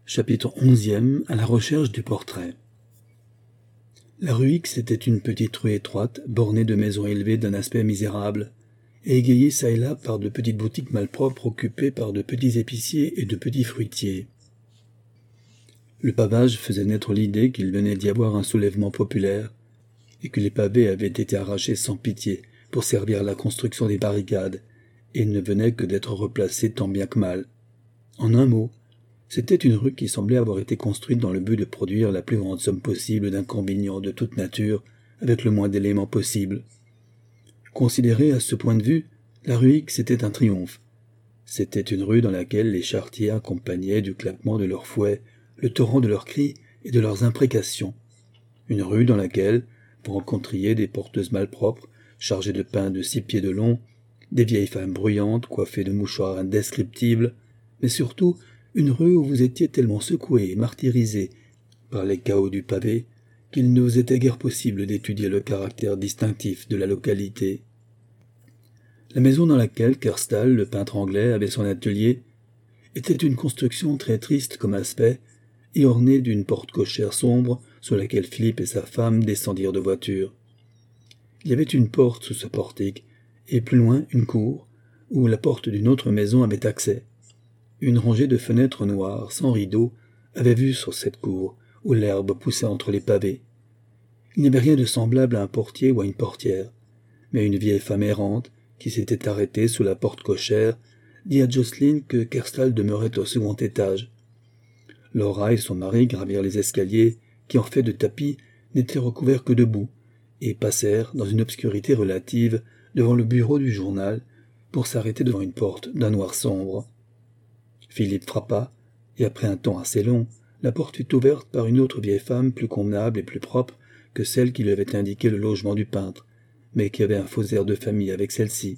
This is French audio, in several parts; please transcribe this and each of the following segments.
Chapitre 11e. À la recherche du portrait. La rue X était une petite rue étroite, bornée de maisons élevées d'un aspect misérable, et égayée çà et là par de petites boutiques malpropres occupées par de petits épiciers et de petits fruitiers. Le pavage faisait naître l'idée qu'il venait d'y avoir un soulèvement populaire, et que les pavés avaient été arrachés sans pitié pour servir à la construction des barricades, et ne venaient que d'être replacés tant bien que mal. En un mot, c'était une rue qui semblait avoir été construite dans le but de produire la plus grande somme possible d'inconvénients de toute nature, avec le moins d'éléments possible. Considérée à ce point de vue, la rue X était un triomphe. C'était une rue dans laquelle les charretiers accompagnaient du claquement de leurs fouets, le torrent de leurs cris et de leurs imprécations. Une rue dans laquelle vous rencontriez des porteuses malpropres, chargées de pain de 6 pieds de long, des vieilles femmes bruyantes, coiffées de mouchoirs indescriptibles, mais surtout une rue où vous étiez tellement secoué et martyrisé par les chaos du pavé qu'il ne vous était guère possible d'étudier le caractère distinctif de la localité. La maison dans laquelle Kerstal, le peintre anglais, avait son atelier, était une construction très triste comme aspect et ornée d'une porte cochère sombre sur laquelle Philippe et sa femme descendirent de voiture. Il y avait une porte sous ce portique et plus loin une cour où la porte d'une autre maison avait accès. Une rangée de fenêtres noires, sans rideaux, avait vue sur cette cour, où l'herbe poussait entre les pavés. Il n'y avait rien de semblable à un portier ou à une portière, mais une vieille femme errante, qui s'était arrêtée sous la porte cochère, dit à Jocelyne que Kerstal demeurait au second étage. Laura et son mari gravirent les escaliers, qui en fait de tapis n'étaient recouverts que de boue, et passèrent, dans une obscurité relative, devant le bureau du journal, pour s'arrêter devant une porte d'un noir sombre. Philippe frappa, et après un temps assez long, la porte fut ouverte par une autre vieille femme plus convenable et plus propre que celle qui lui avait indiqué le logement du peintre, mais qui avait un faux air de famille avec celle-ci.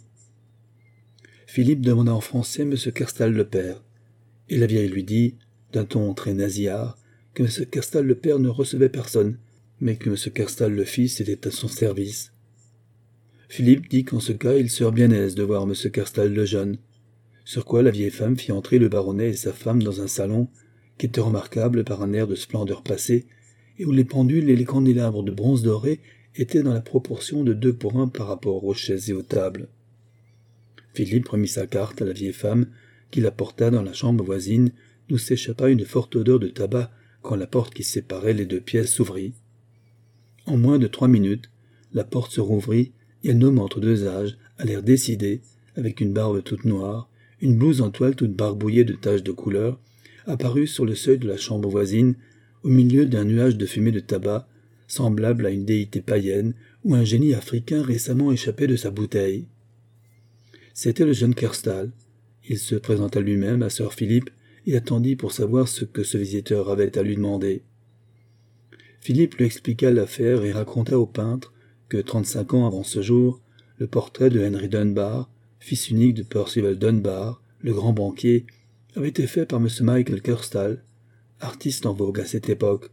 Philippe demanda en français M. Kerstal le père, et la vieille lui dit, d'un ton très nasillard, que M. Kerstal le père ne recevait personne, mais que M. Kerstal le fils était à son service. Philippe dit qu'en ce cas il serait bien aise de voir M. Kerstal le jeune, sur quoi la vieille femme fit entrer le baronnet et sa femme dans un salon qui était remarquable par un air de splendeur passée, et où les pendules et les candélabres de bronze doré étaient dans la proportion de 2 pour 1 par rapport aux chaises et aux tables. Philippe remit sa carte à la vieille femme, qui la porta dans la chambre voisine, d'où s'échappa une forte odeur de tabac quand la porte qui séparait les 2 pièces s'ouvrit. En moins de 3 minutes, la porte se rouvrit, et un homme entre 2 âges, à l'air décidé, avec une barbe toute noire, une blouse en toile toute barbouillée de taches de couleur, apparut sur le seuil de la chambre voisine, au milieu d'un nuage de fumée de tabac, semblable à une déité païenne ou un génie africain récemment échappé de sa bouteille. C'était le jeune Kerstal. Il se présenta lui-même à sir Philippe et attendit pour savoir ce que ce visiteur avait à lui demander. Philippe lui expliqua l'affaire et raconta au peintre que 35 ans avant ce jour, le portrait de Henry Dunbar, fils unique de Percival Dunbar, le grand banquier, avait été fait par M. Michael Kerstal, artiste en vogue à cette époque.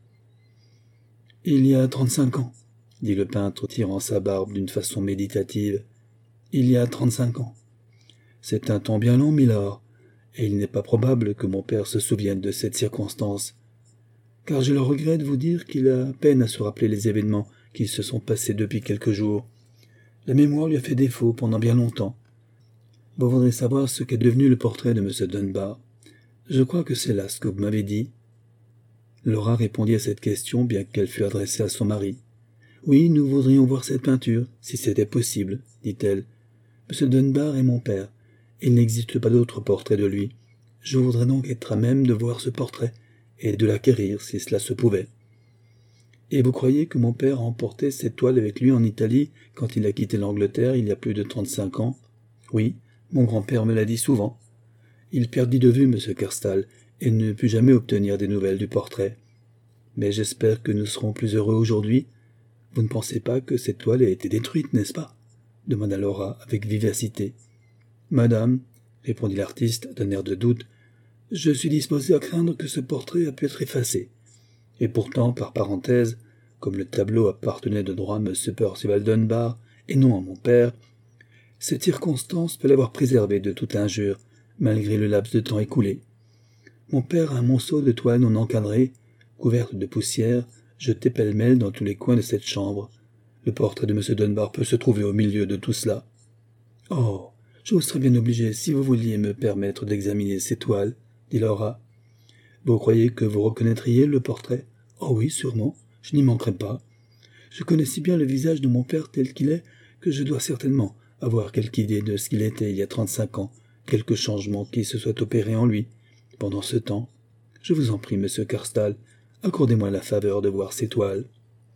« Il y a 35 ans, dit le peintre, tirant sa barbe d'une façon méditative. Il y a 35 ans. C'est un temps bien long, milord, et il n'est pas probable que mon père se souvienne de cette circonstance, car j'ai le regret de vous dire qu'il a peine à se rappeler les événements qui se sont passés depuis quelques jours. La mémoire lui a fait défaut pendant bien longtemps. Vous voudrez savoir ce qu'est devenu le portrait de M. Dunbar. Je crois que c'est là ce que vous m'avez dit. » Laura répondit à cette question, bien qu'elle fût adressée à son mari. « Oui, nous voudrions voir cette peinture, si c'était possible, dit-elle. M. Dunbar est mon père, et il n'existe pas d'autre portrait de lui. Je voudrais donc être à même de voir ce portrait, et de l'acquérir, si cela se pouvait. » « Et vous croyez que mon père a emporté cette toile avec lui en Italie quand il a quitté l'Angleterre il y a plus de 35 ans ? Oui, mon grand-père me l'a dit souvent. Il perdit de vue M. Kerstal et ne put jamais obtenir des nouvelles du portrait. Mais j'espère que nous serons plus heureux aujourd'hui. Vous ne pensez pas que cette toile ait été détruite, n'est-ce pas ? Demanda Laura avec vivacité. Madame, répondit l'artiste d'un air de doute, je suis disposé à craindre que ce portrait a pu être effacé. Et pourtant, par parenthèse, comme le tableau appartenait de droit à M. Percival Dunbar et non à mon père, cette circonstance peut l'avoir préservé de toute injure, malgré le laps de temps écoulé. Mon père a un monceau de toile non encadrée, couverte de poussière, jetée pêle-mêle dans tous les coins de cette chambre. Le portrait de M. Dunbar peut se trouver au milieu de tout cela. Oh, je vous serais bien obligé si vous vouliez me permettre d'examiner ces toiles, dit Laura. Vous croyez que vous reconnaîtriez le portrait? Oh oui, sûrement, je n'y manquerai pas. Je connais si bien le visage de mon père tel qu'il est que je dois certainement avoir quelque idée de ce qu'il était il y a 35 ans, quelque changement qui se soit opéré en lui. Pendant ce temps, je vous en prie, monsieur Carstal, accordez-moi la faveur de voir ces toiles.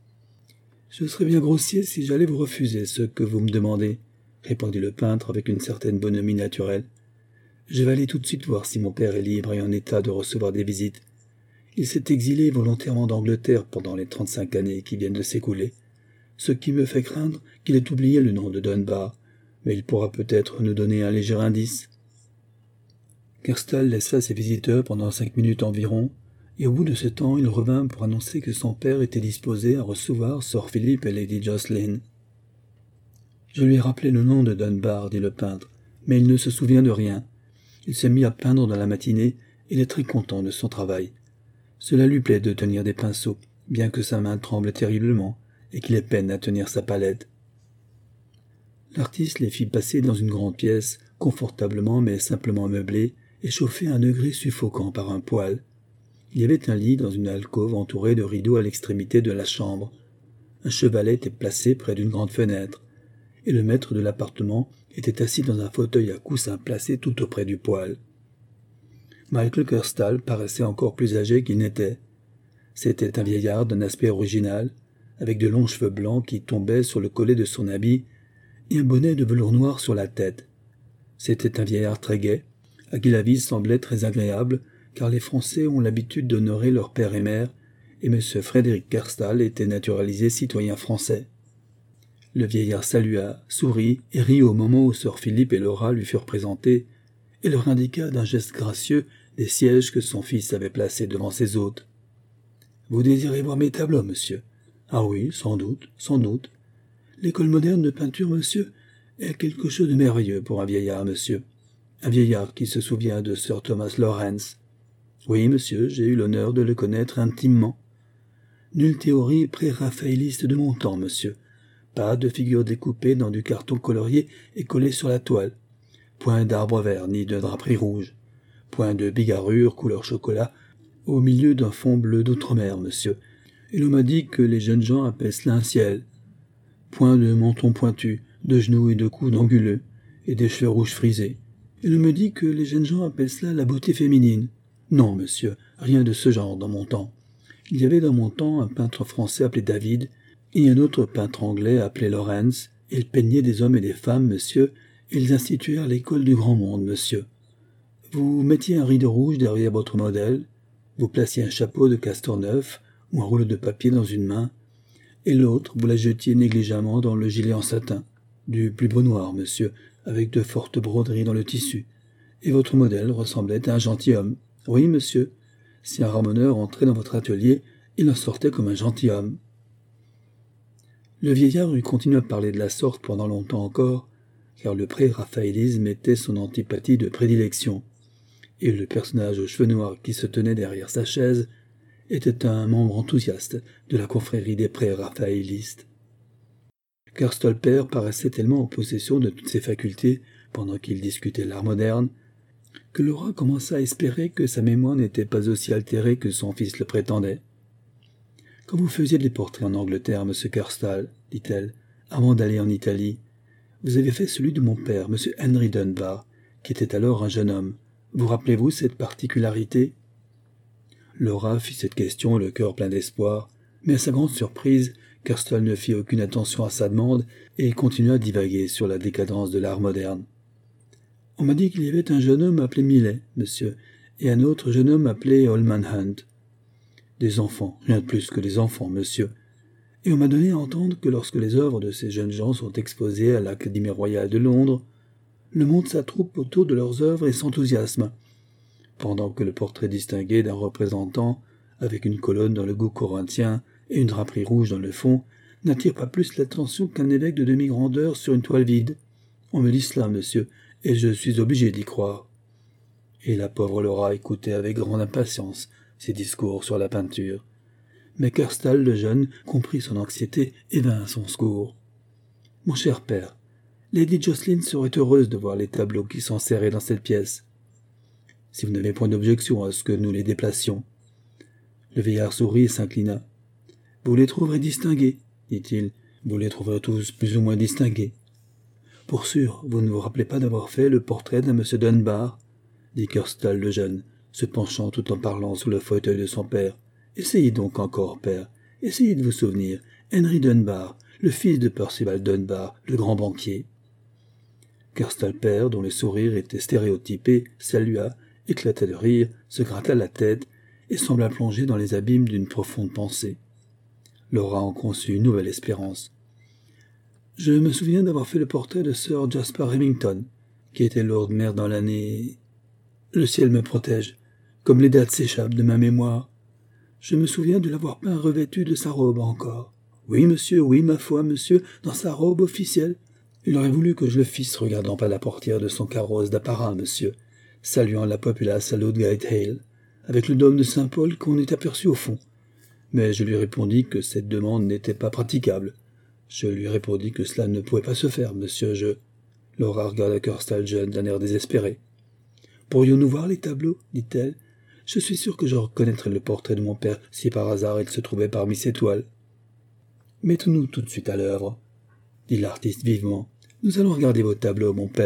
Je serais bien grossier si j'allais vous refuser ce que vous me demandez, répondit le peintre avec une certaine bonhomie naturelle. Je vais aller tout de suite voir si mon père est libre et en état de recevoir des visites. Il s'est exilé volontairement d'Angleterre pendant les 35 années qui viennent de s'écouler, ce qui me fait craindre qu'il ait oublié le nom de Dunbar, mais il pourra peut-être nous donner un léger indice. Kerstal laissa ses visiteurs pendant 5 minutes environ, et au bout de ce temps il revint pour annoncer que son père était disposé à recevoir Sir Philip et Lady Jocelyn. Je lui ai rappelé le nom de Dunbar, dit le peintre, mais il ne se souvient de rien. Il s'est mis à peindre dans la matinée, et il est très content de son travail. Cela lui plaît de tenir des pinceaux, bien que sa main tremble terriblement, et qu'il ait peine à tenir sa palette. L'artiste les fit passer dans une grande pièce, confortablement mais simplement meublée, et chauffée à un degré suffocant par un poêle. Il y avait un lit dans une alcôve entourée de rideaux à l'extrémité de la chambre. Un chevalet était placé près d'une grande fenêtre, et le maître de l'appartement était assis dans un fauteuil à coussins placé tout auprès du poêle. Michael Kerstal paraissait encore plus âgé qu'il n'était. C'était un vieillard d'un aspect original, avec de longs cheveux blancs qui tombaient sur le collet de son habit et un bonnet de velours noir sur la tête. C'était un vieillard très gai, à qui la vie semblait très agréable, car les Français ont l'habitude d'honorer leur père et mère, et M. Frédéric Kerstal était naturalisé citoyen français. Le vieillard salua, sourit et rit au moment où Sir Philip et Laura lui furent présentés, et leur indiqua d'un geste gracieux des sièges que son fils avait placés devant ses hôtes. « Vous désirez voir mes tableaux, monsieur ?»« Ah oui, sans doute, sans doute. L'école moderne de peinture, monsieur, est quelque chose de merveilleux pour un vieillard, monsieur. Un vieillard qui se souvient de Sir Thomas Lawrence. Oui, monsieur, j'ai eu l'honneur de le connaître intimement. Nulle théorie pré-raphaéliste de mon temps, monsieur. Pas de figures découpées dans du carton colorié et collées sur la toile. Point d'arbre vert ni de draperie rouge. Point de bigarrure couleur chocolat au milieu d'un fond bleu d'outre-mer, monsieur. Et l'on m'a dit que les jeunes gens appellent cela un ciel. Point de menton pointu, de genoux et de coudes anguleux, et des cheveux rouges frisés. Et l'on me dit que les jeunes gens appellent cela la beauté féminine. Non, monsieur, rien de ce genre dans mon temps. Il y avait dans mon temps un peintre français appelé David, et un autre peintre anglais appelé Lawrence. Ils peignaient des hommes et des femmes, monsieur, et ils instituèrent l'école du grand monde, monsieur. Vous mettiez un rideau rouge derrière votre modèle, vous placiez un chapeau de castor neuf ou un rouleau de papier dans une main, et l'autre vous la jetiez négligemment dans le gilet en satin, du plus beau noir, monsieur, avec de fortes broderies dans le tissu, et votre modèle ressemblait à un gentilhomme. Oui, monsieur, si un ramoneur entrait dans votre atelier, il en sortait comme un gentilhomme. Le vieillard eut continué à parler de la sorte pendant longtemps encore, car le pré-raphaélisme était son antipathie de prédilection, et le personnage aux cheveux noirs qui se tenait derrière sa chaise était un membre enthousiaste de la confrérie des pré-raphaélistes. Kerstal père paraissait tellement en possession de toutes ses facultés pendant qu'il discutait l'art moderne, que Laura commença à espérer que sa mémoire n'était pas aussi altérée que son fils le prétendait. « Quand vous faisiez des portraits en Angleterre, monsieur Kerstal, dit-elle, avant d'aller en Italie, vous avez fait celui de mon père, monsieur Henry Dunbar, qui était alors un jeune homme. Vous rappelez-vous cette particularité ?» Laura fit cette question le cœur plein d'espoir, mais à sa grande surprise, Kerstal ne fit aucune attention à sa demande et continua à divaguer sur la décadence de l'art moderne. « On m'a dit qu'il y avait un jeune homme appelé Millet, monsieur, et un autre jeune homme appelé Holman Hunt. Des enfants, rien de plus que des enfants, monsieur. Et on m'a donné à entendre que lorsque les œuvres de ces jeunes gens sont exposées à l'Académie royale de Londres, le monde s'attroupe autour de leurs œuvres et s'enthousiasme, pendant que le portrait distingué d'un représentant, avec une colonne dans le goût corinthien et une draperie rouge dans le fond, n'attire pas plus l'attention qu'un évêque de demi-grandeur sur une toile vide. On me dit cela, monsieur, et je suis obligé d'y croire. et la pauvre Laura écoutait avec grande impatience ses discours sur la peinture. Mais Kerstal, le jeune, comprit son anxiété et vint à son secours. « Mon cher père, Lady Jocelyn serait heureuse de voir les tableaux qui sont serrés dans cette pièce. Si vous n'avez point d'objection à ce que nous les déplacions. » Le vieillard sourit et s'inclina. « Vous les trouverez distingués, dit-il. Vous les trouverez tous plus ou moins distingués. Pour sûr, vous ne vous rappelez pas d'avoir fait le portrait d'un monsieur Dunbar, dit Kerstal le jeune, se penchant tout en parlant sur le fauteuil de son père. Essayez donc encore, père. Essayez de vous souvenir. Henry Dunbar, le fils de Percival Dunbar, le grand banquier. Kerstal père, dont le sourire était stéréotypé, salua, éclata de rire, se gratta la tête et sembla plonger dans les abîmes d'une profonde pensée. Laura en conçut une nouvelle espérance. Je me souviens d'avoir fait le portrait de Sir Jasper Remington, qui était Lord Mayor dans l'année... Le ciel me protège, comme les dates s'échappent de ma mémoire. Je me souviens de l'avoir peint revêtu de sa robe encore. Oui, monsieur, oui, ma foi, monsieur, dans sa robe officielle. Il aurait voulu que je le fisse regardant par la portière de son carrosse d'apparat, monsieur, saluant la populace à l'Oldgate Hill, avec le dôme de Saint-Paul qu'on eût aperçu au fond. Mais je lui répondis que cette demande n'était pas praticable. Je lui répondis que cela ne pouvait pas se faire, monsieur, Laura regarda Kerstal jeune d'un air désespéré. « Pourrions-nous voir les tableaux ?» dit-elle. « Je suis sûr que je reconnaîtrais le portrait de mon père si par hasard il se trouvait parmi ces toiles. »« Mettons-nous tout de suite à l'œuvre, » dit l'artiste vivement. « Nous allons regarder vos tableaux, mon père. »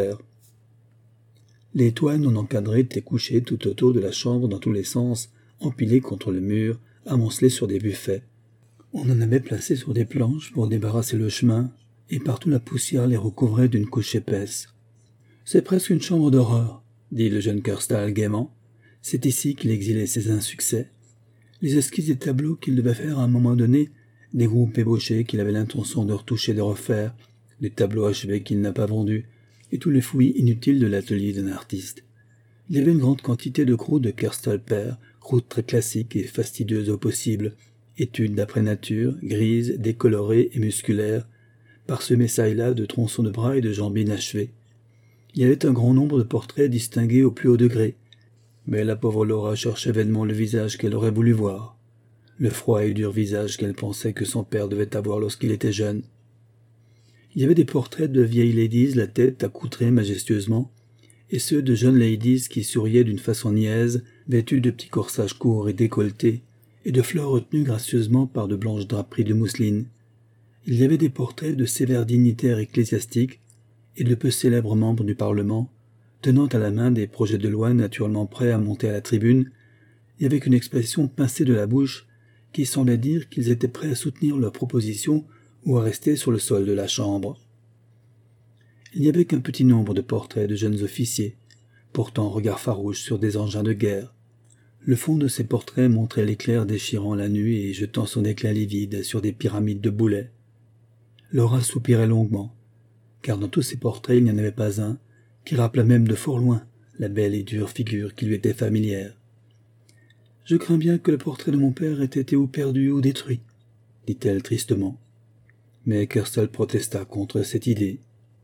Les toiles non encadrées étaient couchées tout autour de la chambre dans tous les sens, empilées contre le mur, amoncelées sur des buffets. On en avait placé sur des planches pour débarrasser le chemin, et partout la poussière les recouvrait d'une couche épaisse. « C'est presque une chambre d'horreur, » dit le jeune Kerstal gaiement. « C'est ici qu'il exilait ses insuccès. Les esquisses des tableaux qu'il devait faire à un moment donné, des groupes ébauchés qu'il avait l'intention de retoucher et de refaire, des tableaux achevés qu'il n'a pas vendus, et tous les fouillis inutiles de l'atelier d'un artiste. Il y avait une grande quantité de croûtes de Kerstal père, croûtes très classiques et fastidieuses au possible, études d'après nature, grises, décolorées et musculaires, parsemées çà et là de tronçons de bras et de jambes inachevées. Il y avait un grand nombre de portraits distingués au plus haut degré, mais la pauvre Laura cherchait vainement le visage qu'elle aurait voulu voir, le froid et dur visage qu'elle pensait que son père devait avoir lorsqu'il était jeune. Il y avait des portraits de vieilles ladies, la tête accoutrée majestueusement, et ceux de jeunes ladies qui souriaient d'une façon niaise, vêtues de petits corsages courts et décolletés, et de fleurs retenues gracieusement par de blanches draperies de mousseline. Il y avait des portraits de sévères dignitaires ecclésiastiques et de peu célèbres membres du Parlement, tenant à la main des projets de loi naturellement prêts à monter à la tribune, et avec une expression pincée de la bouche qui semblait dire qu'ils étaient prêts à soutenir leurs propositions ou à rester sur le sol de la chambre. Il n'y avait qu'un petit nombre de portraits de jeunes officiers, portant un regard farouche sur des engins de guerre. Le fond de ces portraits montrait l'éclair déchirant la nuit et jetant son éclat livide sur des pyramides de boulets. Laura soupirait longuement, car dans tous ces portraits il n'y en avait pas un qui rappelât même de fort loin la belle et dure figure qui lui était familière. « Je crains bien que le portrait de mon père ait été ou perdu ou détruit, » dit-elle tristement. Mais Kerstal protesta contre cette idée.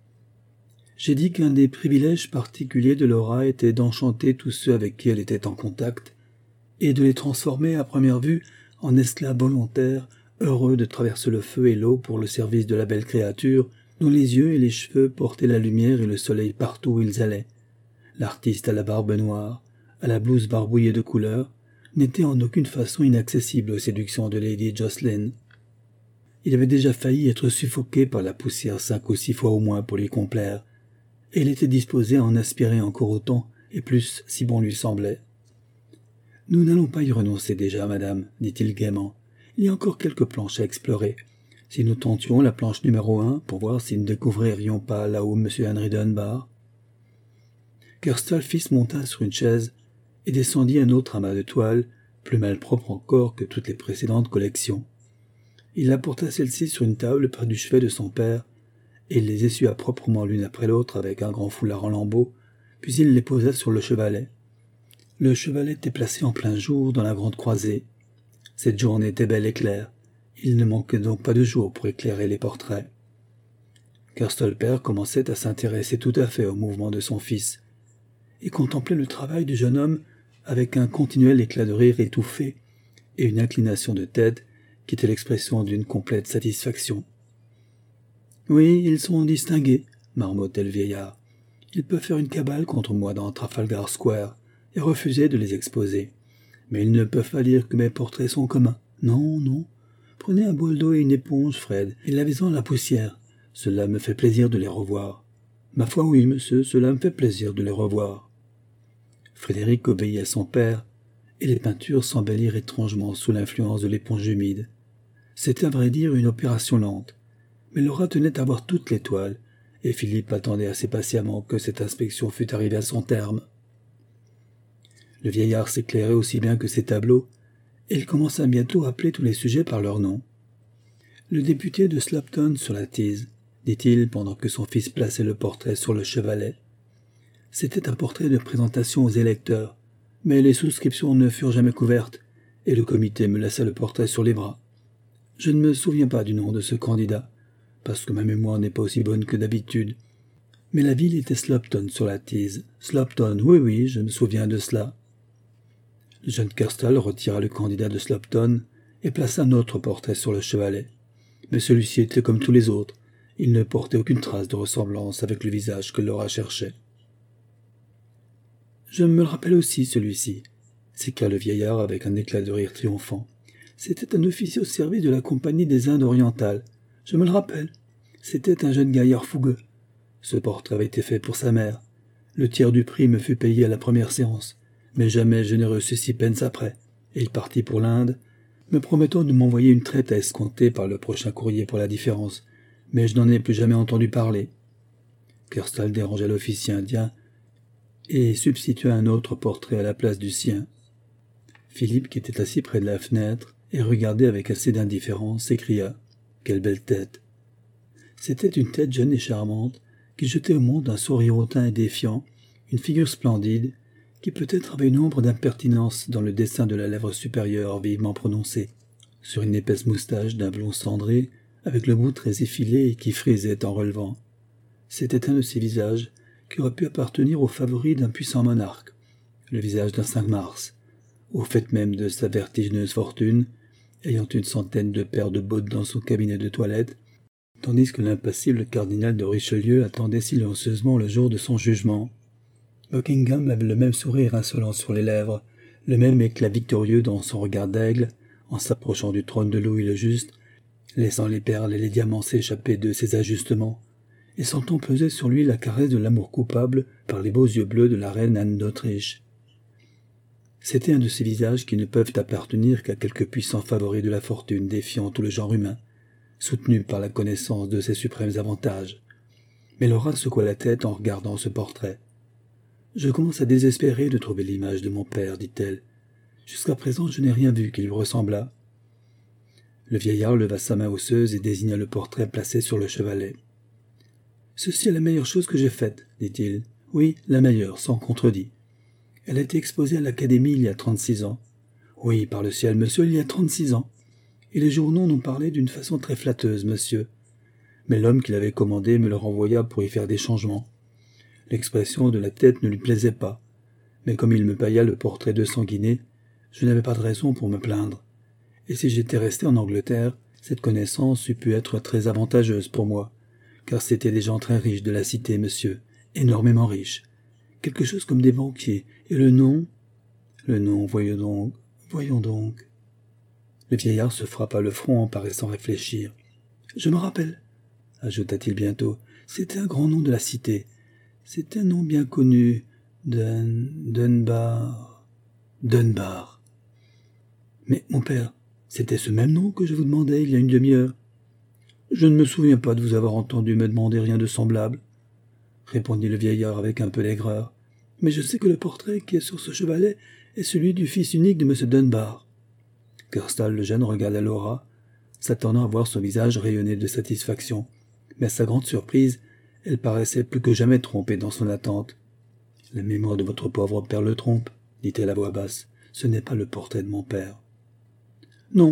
« J'ai dit qu'un des privilèges particuliers de Laura était d'enchanter tous ceux avec qui elle était en contact, et de les transformer à première vue en esclaves volontaires, heureux de traverser le feu et l'eau pour le service de la belle créature, dont les yeux et les cheveux portaient la lumière et le soleil partout où ils allaient. L'artiste à la barbe noire, à la blouse barbouillée de couleurs, n'était en aucune façon inaccessible aux séductions de Lady Jocelyn. Il avait déjà failli être suffoqué par la poussière 5 ou 6 fois au moins pour lui complaire, et il était disposé à en aspirer encore autant, et plus si bon lui semblait. « Nous n'allons pas y renoncer déjà, madame, dit-il gaiement. Il y a encore quelques planches à explorer. Si nous tentions la planche numéro 1 pour voir si nous ne découvririons pas là-haut M. Henry Dunbar. » Kerstal Fils monta sur une chaise et descendit un autre amas de toiles, plus malpropre encore que toutes les précédentes collections. Il apporta celle-ci sur une table près du chevet de son père, et il les essuya proprement l'une après l'autre avec un grand foulard en lambeaux, puis il les posa sur le chevalet. Le chevalet était placé en plein jour dans la grande croisée. Cette journée était belle et claire. Il ne manquait donc pas de jour pour éclairer les portraits. Kerstal père commençait à s'intéresser tout à fait au mouvement de son fils, et contemplait le travail du jeune homme avec un continuel éclat de rire étouffé et une inclination de tête qui était l'expression d'une complète satisfaction. « Oui, ils sont distingués, » marmottait le vieillard. « Ils peuvent faire une cabale contre moi dans Trafalgar Square et refuser de les exposer. Mais ils ne peuvent pas dire que mes portraits sont communs. Non, non. Prenez un bol d'eau et une éponge, Fred, et lavez-en la poussière. Cela me fait plaisir de les revoir. »« Ma foi, oui, monsieur, cela me fait plaisir de les revoir. » Frédéric obéit à son père, et les peintures s'embellirent étrangement sous l'influence de l'éponge humide. C'était à vrai dire une opération lente, mais Laura tenait à voir toutes les toiles, et Philippe attendait assez patiemment que cette inspection fût arrivée à son terme. Le vieillard s'éclairait aussi bien que ses tableaux, et il commença bientôt à appeler tous les sujets par leur nom. « Le député de Slopton sur la Tees », dit-il pendant que son fils plaçait le portrait sur le chevalet. C'était un portrait de présentation aux électeurs, mais les souscriptions ne furent jamais couvertes, et le comité me laissa le portrait sur les bras. Je ne me souviens pas du nom de ce candidat, parce que ma mémoire n'est pas aussi bonne que d'habitude. Mais la ville était Slopton sur la Tees. Slopton, oui, oui, je me souviens de cela. Le jeune Kerstal retira le candidat de Slopton et plaça un autre portrait sur le chevalet. Mais celui-ci était comme tous les autres. Il ne portait aucune trace de ressemblance avec le visage que Laura cherchait. « Je me le rappelle aussi, celui-ci, » s'écria le vieillard avec un éclat de rire triomphant. « C'était un officier au service de la Compagnie des Indes orientales. Je me le rappelle. C'était un jeune gaillard fougueux. Ce portrait avait été fait pour sa mère. Le tiers du prix me fut payé à la première séance, mais jamais je n'ai reçu 6 pence après, et il partit pour l'Inde, me promettant de m'envoyer une traite à escompter par le prochain courrier pour la différence, mais je n'en ai plus jamais entendu parler. » Kerstal dérangea l'officier indien et substitua un autre portrait à la place du sien. Philippe, qui était assis près de la fenêtre et regardait avec assez d'indifférence, s'écria « Quelle belle tête !» C'était une tête jeune et charmante, qui jetait au monde un sourire hautain et défiant, une figure splendide, qui peut-être avait une ombre d'impertinence dans le dessin de la lèvre supérieure vivement prononcée, sur une épaisse moustache d'un blond cendré, avec le bout très effilé et qui frisait en relevant. C'était un de ces visages qui aurait pu appartenir aux favoris d'un puissant monarque, le visage d'un 5 mars, au fait même de sa vertigineuse fortune, ayant une centaine de paires de bottes dans son cabinet de toilette, tandis que l'impassible cardinal de Richelieu attendait silencieusement le jour de son jugement. Buckingham avait le même sourire insolent sur les lèvres, le même éclat victorieux dans son regard d'aigle, en s'approchant du trône de Louis le Juste, laissant les perles et les diamants s'échapper de ses ajustements, et sentant peser sur lui la caresse de l'amour coupable par les beaux yeux bleus de la reine Anne d'Autriche. C'était un de ces visages qui ne peuvent appartenir qu'à quelques puissants favoris de la fortune défiant tout le genre humain, soutenus par la connaissance de ses suprêmes avantages. Mais Laura secoua la tête en regardant ce portrait. « Je commence à désespérer de trouver l'image de mon père, dit-elle. Jusqu'à présent, je n'ai rien vu qui lui ressemblât. » Le vieillard leva sa main osseuse et désigna le portrait placé sur le chevalet. « Ceci est la meilleure chose que j'ai faite, dit-il. Oui, la meilleure, sans contredit. Elle a été exposée à l'Académie il y a 36 ans. Oui, par le ciel, monsieur, il y a 36 ans. Et les journaux n'ont parlé d'une façon très flatteuse, monsieur. Mais l'homme qui l'avait commandé me le renvoya pour y faire des changements. L'expression de la tête ne lui plaisait pas, mais comme il me paya le portrait de 200 guinées, je n'avais pas de raison pour me plaindre. Et si j'étais resté en Angleterre, cette connaissance eût pu être très avantageuse pour moi, car c'étaient des gens très riches de la cité, monsieur, énormément riches. Quelque chose comme des banquiers. Et le nom ? Le nom, voyons donc. Le vieillard se frappa le front en paraissant réfléchir. « Je me rappelle, » ajouta-t-il bientôt, « c'était un grand nom de la cité. C'est un nom bien connu. Dunbar. Mais, mon père, c'était ce même nom que je vous demandais il y a une demi-heure. Je ne me souviens pas de vous avoir entendu me demander rien de semblable, répondit le vieillard avec un peu d'aigreur. Mais je sais que le portrait qui est sur ce chevalet est celui du fils unique de M. Dunbar. Kerstal le jeune regarda Laura, s'attendant à voir son visage rayonner de satisfaction, mais à sa grande surprise, elle paraissait plus que jamais trompée dans son attente. « La mémoire de votre pauvre père le trompe, » dit-elle à voix basse. « Ce n'est pas le portrait de mon père. »« Non, »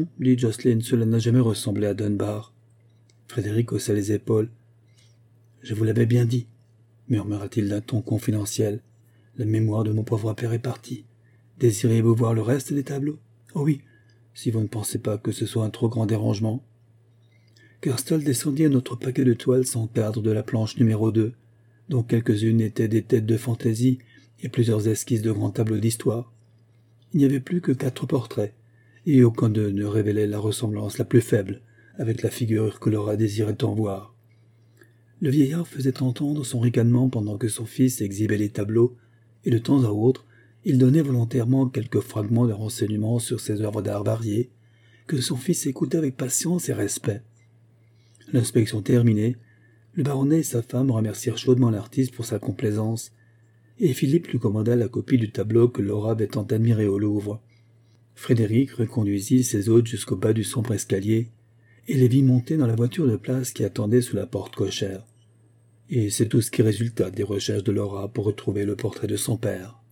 dit Jocelyne, « cela n'a jamais ressemblé à Dunbar. » Frédéric haussa les épaules. « Je vous l'avais bien dit, » murmura-t-il d'un ton confidentiel. La mémoire de mon pauvre père est partie. Désirez-vous voir le reste des tableaux? Oh oui, si vous ne pensez pas que ce soit un trop grand dérangement. » Kerstal descendit un autre paquet de toiles sans perdre de la planche numéro 2, dont quelques-unes étaient des têtes de fantaisie et plusieurs esquisses de grands tableaux d'histoire. Il n'y avait plus que 4 portraits, et aucun d'eux ne révélait la ressemblance la plus faible avec la figure que Laura désirait tant voir. Le vieillard faisait entendre son ricanement pendant que son fils exhibait les tableaux, et de temps à autre, il donnait volontairement quelques fragments de renseignements sur ses œuvres d'art variées, que son fils écoutait avec patience et respect. L'inspection terminée, le baronnet et sa femme remercièrent chaudement l'artiste pour sa complaisance, et Philippe lui commanda la copie du tableau que Laura avait tant admiré au Louvre. Frédéric reconduisit ses hôtes jusqu'au bas du sombre escalier, et les vit monter dans la voiture de place qui attendait sous la porte cochère. Et c'est tout ce qui résulta des recherches de Laura pour retrouver le portrait de son père.